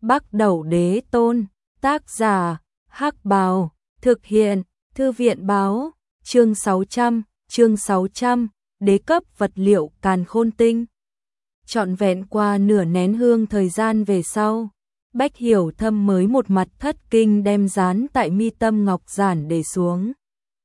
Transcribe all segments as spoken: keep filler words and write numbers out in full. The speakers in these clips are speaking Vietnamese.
Bắc Đẩu Đế Tôn, tác giả, Hắc Bào, thực hiện, Thư viện báo, chương sáu trăm, chương sáu trăm, đế cấp vật liệu càn khôn tinh. Trọn vẹn qua nửa nén hương thời gian về sau, Bách Hiểu Thâm mới một mặt thất kinh đem dán tại mi tâm ngọc giản để xuống.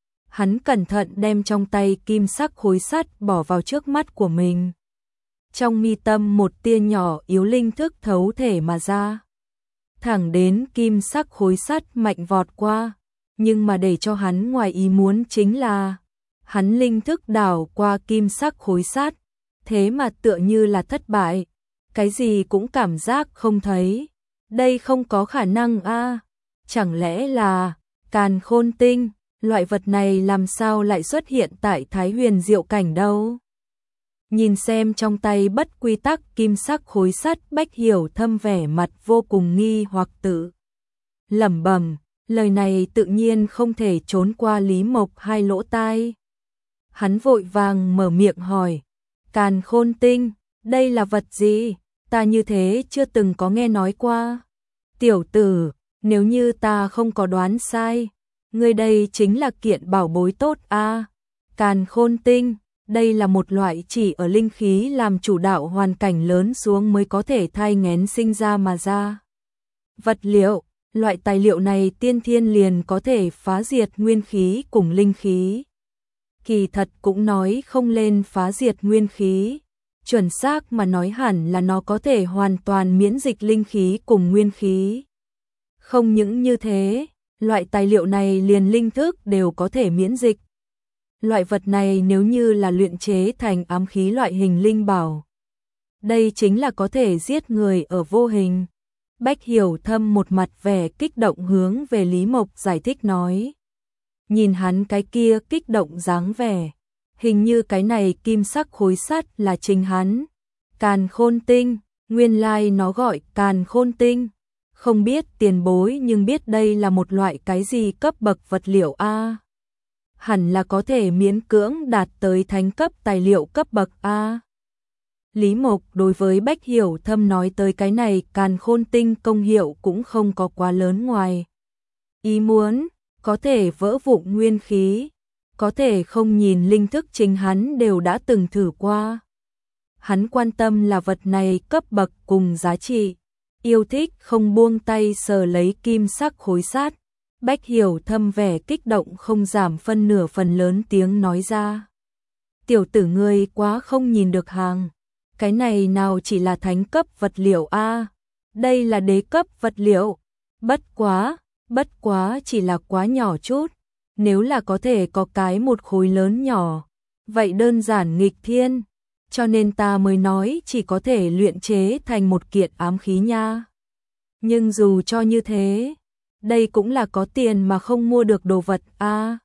Hắn cẩn thận đem trong tay kim sắc khối sắt bỏ vào trước mắt của mình. Trong mi tâm một tia nhỏ yếu linh thức thấu thể mà ra. Thẳng đến kim sắc khối sắt mạnh vọt qua, nhưng mà để cho hắn ngoài ý muốn chính là hắn linh thức đảo qua kim sắc khối sắt, thế mà tựa như là thất bại, cái gì cũng cảm giác không thấy. Đây không có khả năng a, à. Chẳng lẽ là càn khôn tinh, loại vật này làm sao lại xuất hiện tại Thái Huyền Diệu Cảnh đâu? Nhìn xem trong tay bất quy tắc kim sắc khối sắt, Bách Hiểu Thâm vẻ mặt vô cùng nghi hoặc tự lẩm bẩm, lời này tự nhiên không thể trốn qua Lý Mộc hai lỗ tai. Hắn vội vàng mở miệng hỏi, càn khôn tinh, đây là vật gì? Ta như thế chưa từng có nghe nói qua. Tiểu tử, nếu như ta không có đoán sai, ngươi đây chính là kiện bảo bối tốt a. À, càn khôn tinh, đây là một loại chỉ ở linh khí làm chủ đạo hoàn cảnh lớn xuống mới có thể thai nghén sinh ra mà ra. Vật liệu, loại tài liệu này tiên thiên liền có thể phá diệt nguyên khí cùng linh khí. Kỳ thật cũng nói không lên phá diệt nguyên khí, chuẩn xác mà nói hẳn là nó có thể hoàn toàn miễn dịch linh khí cùng nguyên khí. Không những như thế, loại tài liệu này liền linh thức đều có thể miễn dịch. Loại vật này nếu như là luyện chế thành ám khí loại hình linh bảo, đây chính là có thể giết người ở vô hình. Bách Hiểu Thâm một mặt vẻ kích động hướng về Lý Mộc giải thích nói. Nhìn hắn cái kia kích động dáng vẻ, hình như cái này kim sắc khối sắt là chính hắn. Càn khôn tinh, nguyên lai nó gọi càn khôn tinh. Không biết tiền bối nhưng biết đây là một loại cái gì cấp bậc vật liệu a? Hẳn là có thể miễn cưỡng đạt tới thánh cấp tài liệu cấp bậc a. Lý Mộc đối với Bách Hiểu Thâm nói tới cái này càn khôn tinh công hiệu cũng không có quá lớn ngoài ý muốn, có thể vỡ vụn nguyên khí, có thể không nhìn linh thức chính hắn đều đã từng thử qua. Hắn quan tâm là vật này cấp bậc cùng giá trị, yêu thích không buông tay sờ lấy kim sắc khối sắt. Bách Hiểu Thâm vẻ kích động không giảm phân nửa phần lớn tiếng nói ra. Tiểu tử ngươi quá không nhìn được hàng. Cái này nào chỉ là thánh cấp vật liệu a, à, đây là đế cấp vật liệu. Bất quá, bất quá chỉ là quá nhỏ chút. Nếu là có thể có cái một khối lớn nhỏ, vậy đơn giản nghịch thiên. Cho nên ta mới nói chỉ có thể luyện chế thành một kiện ám khí nha. Nhưng dù cho như thế, đây cũng là có tiền mà không mua được đồ vật a. À,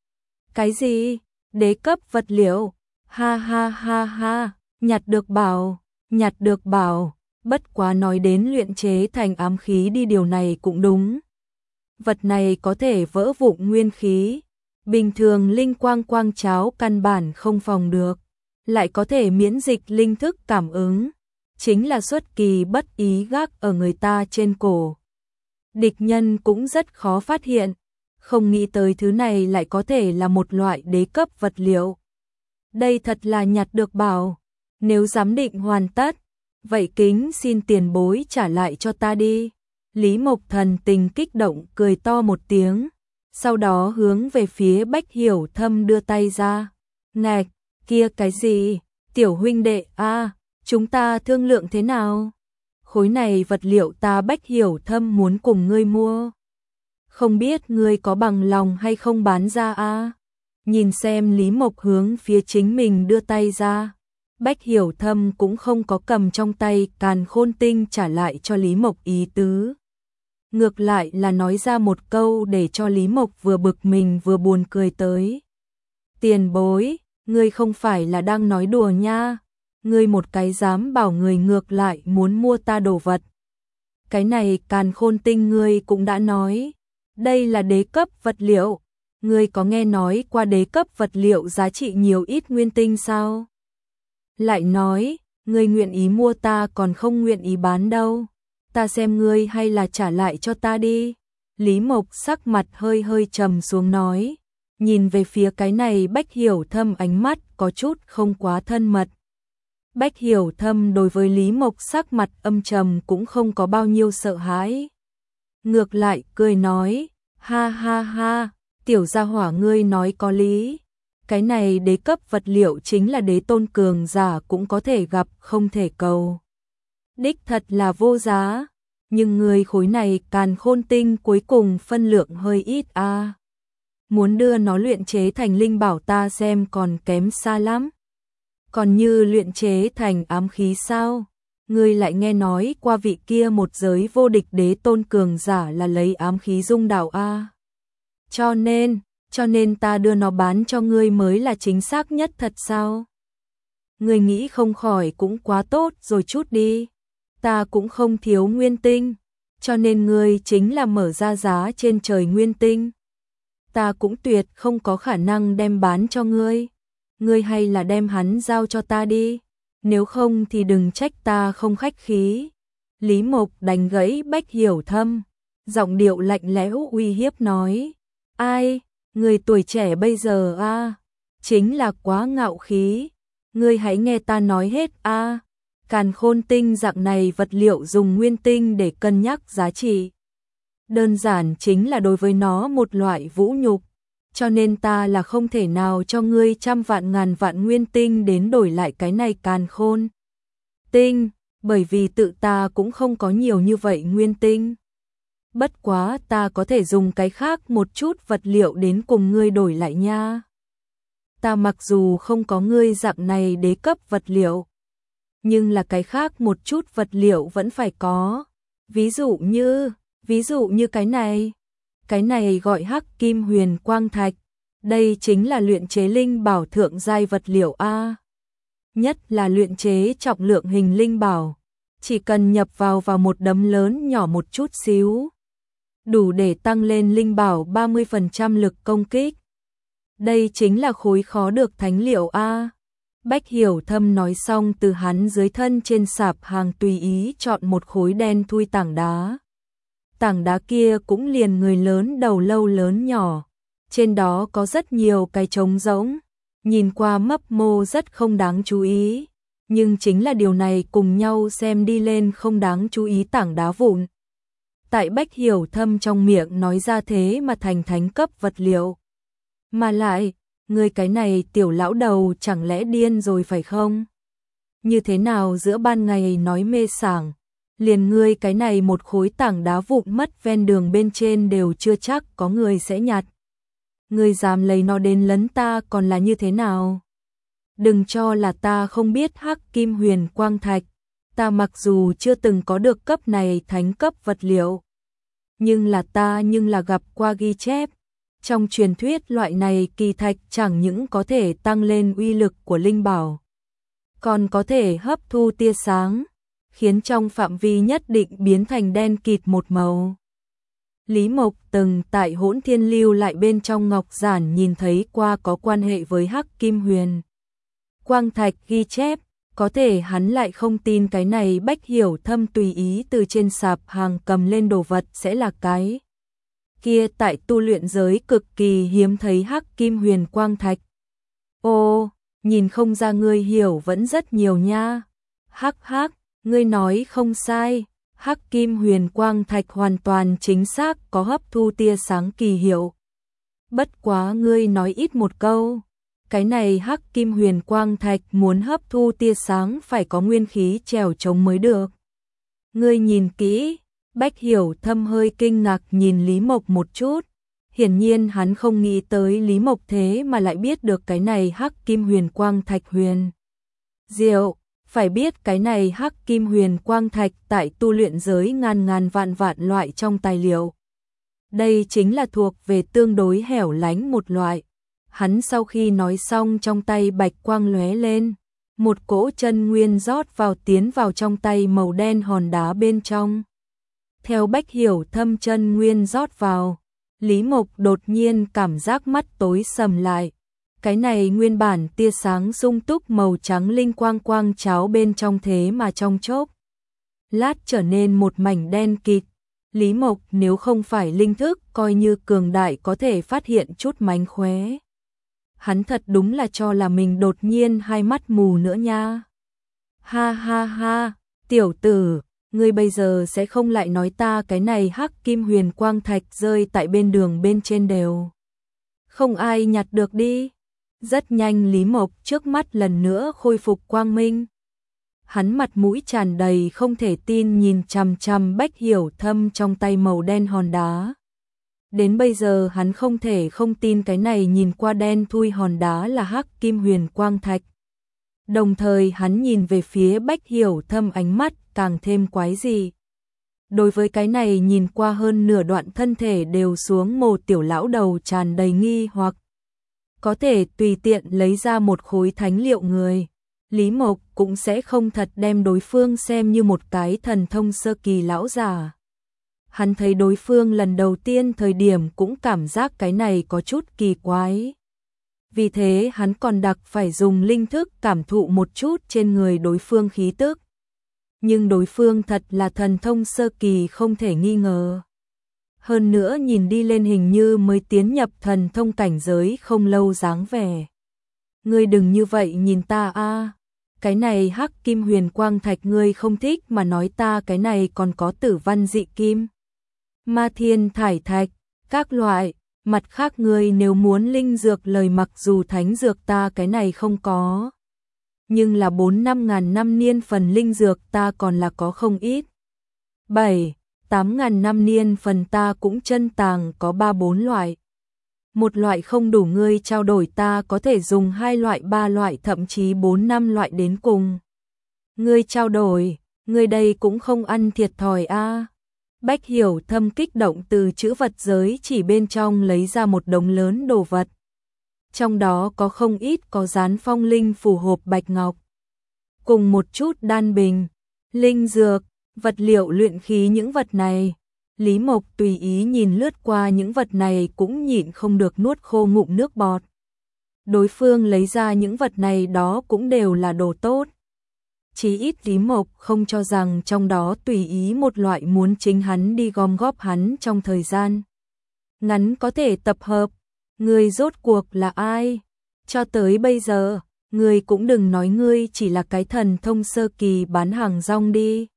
cái gì? Đế cấp vật liệu? Ha ha ha ha, nhặt được bảo, nhặt được bảo, bất quá nói đến luyện chế thành ám khí đi, điều này cũng đúng. Vật này có thể vỡ vụn nguyên khí, bình thường linh quang quang cháo căn bản không phòng được, lại có thể miễn dịch linh thức cảm ứng, chính là xuất kỳ bất ý gác ở người ta trên cổ. Địch nhân cũng rất khó phát hiện, không nghĩ tới thứ này lại có thể là một loại đế cấp vật liệu. Đây thật là nhặt được bảo, nếu giám định hoàn tất, vậy kính xin tiền bối trả lại cho ta đi. Lý Mộc thần tình kích động cười to một tiếng, sau đó hướng về phía Bách Hiểu Thâm đưa tay ra. Ngạch, kia cái gì? Tiểu huynh đệ a, à, chúng ta thương lượng thế nào? Khối này vật liệu ta Bách Hiểu Thâm muốn cùng ngươi mua. Không biết ngươi có bằng lòng hay không bán ra a? À? Nhìn xem Lý Mộc hướng phía chính mình đưa tay ra, Bách Hiểu Thâm cũng không có cầm trong tay càn khôn tinh trả lại cho Lý Mộc ý tứ. Ngược lại là nói ra một câu để cho Lý Mộc vừa bực mình vừa buồn cười tới. Tiền bối, ngươi không phải là đang nói đùa nha. Ngươi một cái dám bảo người ngược lại muốn mua ta đồ vật. Cái này càn khôn tinh ngươi cũng đã nói, đây là đế cấp vật liệu. Ngươi có nghe nói qua đế cấp vật liệu giá trị nhiều ít nguyên tinh sao? Lại nói, ngươi nguyện ý mua ta còn không nguyện ý bán đâu. ta xem ngươi hay là trả lại cho ta đi. Lý Mộc sắc mặt hơi hơi trầm xuống nói, nhìn về phía cái này Bách Hiểu Thâm ánh mắt có chút không quá thân mật. Bách Hiểu Thâm đối với Lý Mộc sắc mặt âm trầm cũng không có bao nhiêu sợ hãi. Ngược lại cười nói, ha ha ha, tiểu gia hỏa ngươi nói có lý. Cái này đế cấp vật liệu chính là đế tôn cường giả cũng có thể gặp không thể cầu. Đích thật là vô giá, nhưng người khối này càn khôn tinh cuối cùng phân lượng hơi ít a. À. Muốn đưa nó luyện chế thành linh bảo ta xem còn kém xa lắm. Còn như luyện chế thành ám khí sao? Ngươi lại nghe nói qua vị kia một giới vô địch đế tôn cường giả là lấy ám khí dung đạo a. À. Cho nên, cho nên ta đưa nó bán cho ngươi mới là chính xác nhất thật sao? Ngươi nghĩ không khỏi cũng quá tốt rồi chút đi. Ta cũng không thiếu nguyên tinh, cho nên ngươi chính là mở ra giá trên trời nguyên tinh. Ta cũng tuyệt không có khả năng đem bán cho ngươi. Ngươi hay là đem hắn giao cho ta đi, nếu không thì đừng trách ta không khách khí. Lý Mộc đánh gãy Bách Hiểu Thâm, giọng điệu lạnh lẽo uy hiếp nói, ai, người tuổi trẻ bây giờ a, à, chính là quá ngạo khí, ngươi hãy nghe ta nói hết a. À. Càn khôn tinh dạng này vật liệu dùng nguyên tinh để cân nhắc giá trị. Đơn giản chính là đối với nó một loại vũ nhục, cho nên ta là không thể nào cho ngươi trăm vạn ngàn vạn nguyên tinh đến đổi lại cái này càn khôn tinh, bởi vì tự ta cũng không có nhiều như vậy nguyên tinh. Bất quá ta có thể dùng cái khác một chút vật liệu đến cùng ngươi đổi lại nha. Ta mặc dù không có ngươi dạng này đế cấp vật liệu, nhưng là cái khác một chút vật liệu vẫn phải có. Ví dụ như, ví dụ như cái này. Cái này gọi Hắc Kim Huyền Quang Thạch. Đây chính là luyện chế linh bảo thượng giai vật liệu A. Nhất là luyện chế trọng lượng hình linh bảo. Chỉ cần nhập vào vào một đấm lớn nhỏ một chút xíu, đủ để tăng lên linh bảo ba mươi phần trăm lực công kích. Đây chính là khối khó được thánh liệu A. Bách Hiểu Thâm nói xong từ hắn dưới thân trên sạp hàng tùy ý chọn một khối đen thui tảng đá. Tảng đá kia cũng liền người lớn đầu lâu lớn nhỏ. Trên đó có rất nhiều cái trống rỗng. Nhìn qua mấp mô rất không đáng chú ý. Nhưng chính là điều này cùng nhau xem đi lên không đáng chú ý tảng đá vụn. Tại Bách Hiểu Thâm trong miệng nói ra thế mà thành thánh cấp vật liệu. Mà lại, người cái này tiểu lão đầu chẳng lẽ điên rồi phải không? Như thế nào giữa ban ngày nói mê sảng, liền ngươi cái này một khối tảng đá vụn mất ven đường bên trên đều chưa chắc có người sẽ nhặt. Ngươi dám lấy nó đến lấn ta còn là như thế nào? Đừng cho là ta không biết Hắc Kim Huyền Quang Thạch, ta mặc dù chưa từng có được cấp này thánh cấp vật liệu, nhưng là ta nhưng là gặp qua ghi chép. Trong truyền thuyết loại này kỳ thạch chẳng những có thể tăng lên uy lực của linh bảo, còn có thể hấp thu tia sáng, khiến trong phạm vi nhất định biến thành đen kịt một màu. Lý Mộc từng tại Hỗn Thiên lưu lại bên trong ngọc giản nhìn thấy qua có quan hệ với Hắc Kim Huyền Quang Thạch ghi chép, có thể hắn lại không tin cái này Bách Hiểu Thâm tùy ý từ trên sạp hàng cầm lên đồ vật sẽ là cái kia tại tu luyện giới cực kỳ hiếm thấy Hắc Kim Huyền Quang Thạch. Ô, nhìn không ra ngươi hiểu vẫn rất nhiều nha. Hắc hắc, ngươi nói không sai, Hắc Kim Huyền Quang Thạch hoàn toàn chính xác có hấp thu tia sáng kỳ hiệu. Bất quá ngươi nói ít một câu, cái này Hắc Kim Huyền Quang Thạch muốn hấp thu tia sáng phải có nguyên khí trèo chống mới được. Ngươi nhìn kỹ. Bách Hiểu Thâm hơi kinh ngạc nhìn Lý Mộc một chút. Hiển nhiên hắn không nghĩ tới Lý Mộc thế mà lại biết được cái này Hắc Kim Huyền Quang Thạch huyền diệu. Phải biết cái này Hắc Kim Huyền Quang Thạch tại tu luyện giới ngàn ngàn vạn vạn loại trong tài liệu. Đây chính là thuộc về tương đối hẻo lánh một loại. Hắn sau khi nói xong trong tay bạch quang lóe lên. Một cỗ chân nguyên rót vào tiến vào trong tay màu đen hòn đá bên trong. Theo Bách Hiểu Thâm chân nguyên rót vào, Lý Mộc đột nhiên cảm giác mắt tối sầm lại. Cái này nguyên bản tia sáng sung túc màu trắng linh quang quang cháo bên trong thế mà trong chốc lát trở nên một mảnh đen kịt. Lý Mộc nếu không phải linh thức coi như cường đại có thể phát hiện chút mánh khóe. Hắn thật đúng là cho là mình đột nhiên hai mắt mù nữa nha. Ha ha ha, tiểu tử, ngươi bây giờ sẽ không lại nói ta cái này hắc kim huyền quang thạch rơi tại bên đường bên trên đều. Không ai nhặt được đi. Rất nhanh Lý Mộc trước mắt lần nữa khôi phục quang minh. Hắn mặt mũi tràn đầy không thể tin nhìn chằm chằm Bách Hiểu Thâm trong tay màu đen hòn đá. Đến bây giờ hắn không thể không tin cái này nhìn qua đen thui hòn đá là hắc kim huyền quang thạch. Đồng thời hắn nhìn về phía Bách Hiểu Thâm ánh mắt càng thêm quái dị. Đối với cái này nhìn qua hơn nửa đoạn thân thể đều xuống mồ tiểu lão đầu tràn đầy nghi hoặc. Có thể tùy tiện lấy ra một khối thánh liệu người. Lý Mộc cũng sẽ không thật đem đối phương xem như một cái thần thông sơ kỳ lão già. Hắn thấy đối phương lần đầu tiên thời điểm cũng cảm giác cái này có chút kỳ quái. Vì thế hắn còn đặc phải dùng linh thức cảm thụ một chút trên người đối phương khí tức. Nhưng đối phương thật là thần thông sơ kỳ không thể nghi ngờ. Hơn nữa nhìn đi lên hình như mới tiến nhập thần thông cảnh giới không lâu dáng vẻ. Ngươi đừng như vậy nhìn ta a. Cái này hắc kim huyền quang thạch ngươi không thích mà nói ta cái này còn có tử văn dị kim. Ma thiên thải thạch, các loại, mặt khác ngươi nếu muốn linh dược lời mặc dù thánh dược ta cái này không có. Nhưng là bốn năm ngàn năm niên phần linh dược ta còn là có không ít. bảy, tám ngàn năm niên phần ta cũng chân tàng có ba bốn loại. Một loại không đủ ngươi trao đổi ta có thể dùng hai loại ba loại thậm chí bốn năm loại đến cùng. Ngươi trao đổi, ngươi đây cũng không ăn thiệt thòi a. Bách Hiểu Thâm kích động từ chữ vật giới chỉ bên trong lấy ra một đống lớn đồ vật. Trong đó có không ít có dán phong linh phù hộp bạch ngọc. Cùng một chút đan bình, linh dược, vật liệu luyện khí những vật này. Lý Mộc tùy ý nhìn lướt qua những vật này cũng nhịn không được nuốt khô ngụm nước bọt. Đối phương lấy ra những vật này đó cũng đều là đồ tốt. Chí ít Lý Mộc không cho rằng trong đó tùy ý một loại muốn chính hắn đi gom góp hắn trong thời gian ngắn có thể tập hợp. Ngươi rốt cuộc là ai? Cho tới bây giờ, ngươi cũng đừng nói ngươi chỉ là cái thần thông sơ kỳ bán hàng rong đi.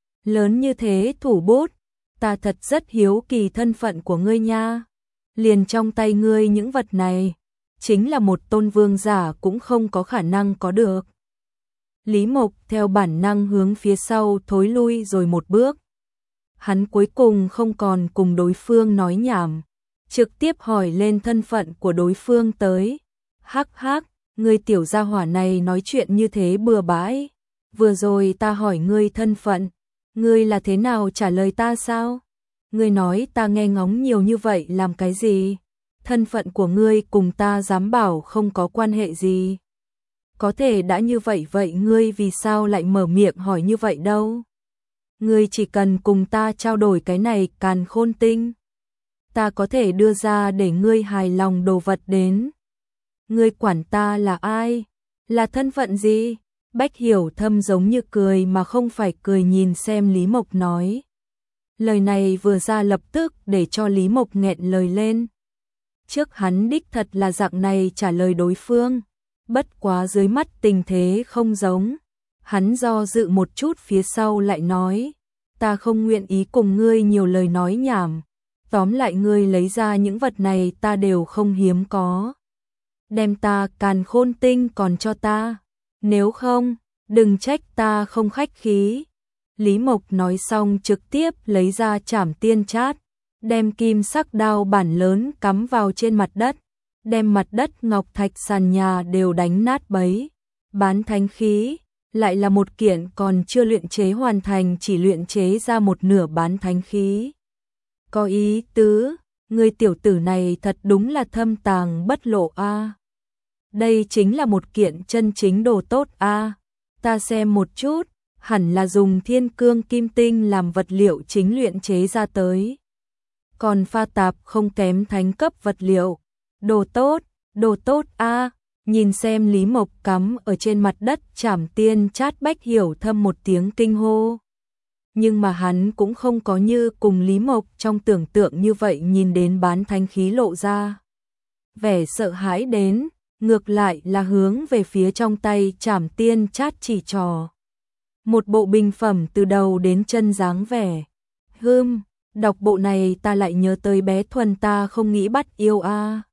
Lớn như thế thủ bút, ta thật rất hiếu kỳ thân phận của ngươi nha. Liền trong tay ngươi những vật này, chính là một tôn vương giả cũng không có khả năng có được. Lý Mộc theo bản năng hướng phía sau thối lui rồi một bước. Hắn cuối cùng không còn cùng đối phương nói nhảm, trực tiếp hỏi lên thân phận của đối phương tới. Hắc hắc, ngươi tiểu gia hỏa này nói chuyện như thế bừa bãi. Vừa rồi ta hỏi ngươi thân phận, ngươi là thế nào trả lời ta sao? Ngươi nói ta nghe ngóng nhiều như vậy làm cái gì? Thân phận của ngươi cùng ta dám bảo không có quan hệ gì. Có thể đã như vậy vậy ngươi vì sao lại mở miệng hỏi như vậy đâu? Ngươi chỉ cần cùng ta trao đổi cái này càn khôn tinh. Ta có thể đưa ra để ngươi hài lòng đồ vật đến. Ngươi quản ta là ai? Là thân phận gì? Bách Hiểu Thâm giống như cười mà không phải cười nhìn xem Lý Mộc nói. Lời này vừa ra lập tức để cho Lý Mộc nghẹn lời lên. Trước hắn đích thật là dạng này trả lời đối phương. Bất quá dưới mắt tình thế không giống. Hắn do dự một chút phía sau lại nói. Ta không nguyện ý cùng ngươi nhiều lời nói nhảm. Tóm lại ngươi lấy ra những vật này ta đều không hiếm có. Đem ta càn khôn tinh còn cho ta. Nếu không, đừng trách ta không khách khí. Lý Mộc nói xong trực tiếp lấy ra trảm tiên chát. Đem kim sắc đao bản lớn cắm vào trên mặt đất. Đem mặt đất ngọc thạch sàn nhà đều đánh nát bấy. Bán thánh khí, lại là một kiện còn chưa luyện chế hoàn thành chỉ luyện chế ra một nửa bán thánh khí. Có ý tứ, người tiểu tử này thật đúng là thâm tàng bất lộ a. Đây chính là một kiện chân chính đồ tốt a. Ta xem một chút, hẳn là dùng thiên cương kim tinh làm vật liệu chính luyện chế ra tới. Còn pha tạp không kém thánh cấp vật liệu. Đồ tốt, đồ tốt a. Nhìn xem Lý Mộc cắm ở trên mặt đất trảm tiên chát Bách Hiểu Thâm một tiếng kinh hô. nhưng mà hắn cũng không có như cùng Lý Mộc trong tưởng tượng như vậy nhìn đến bán thánh khí lộ ra vẻ sợ hãi đến, ngược lại là hướng về phía trong tay Trảm Tiên chát chỉ trò. Một bộ bình phẩm từ đầu đến chân dáng vẻ. Hưm, đọc bộ này ta lại nhớ tới bé Thuần ta không nghĩ bắt yêu a.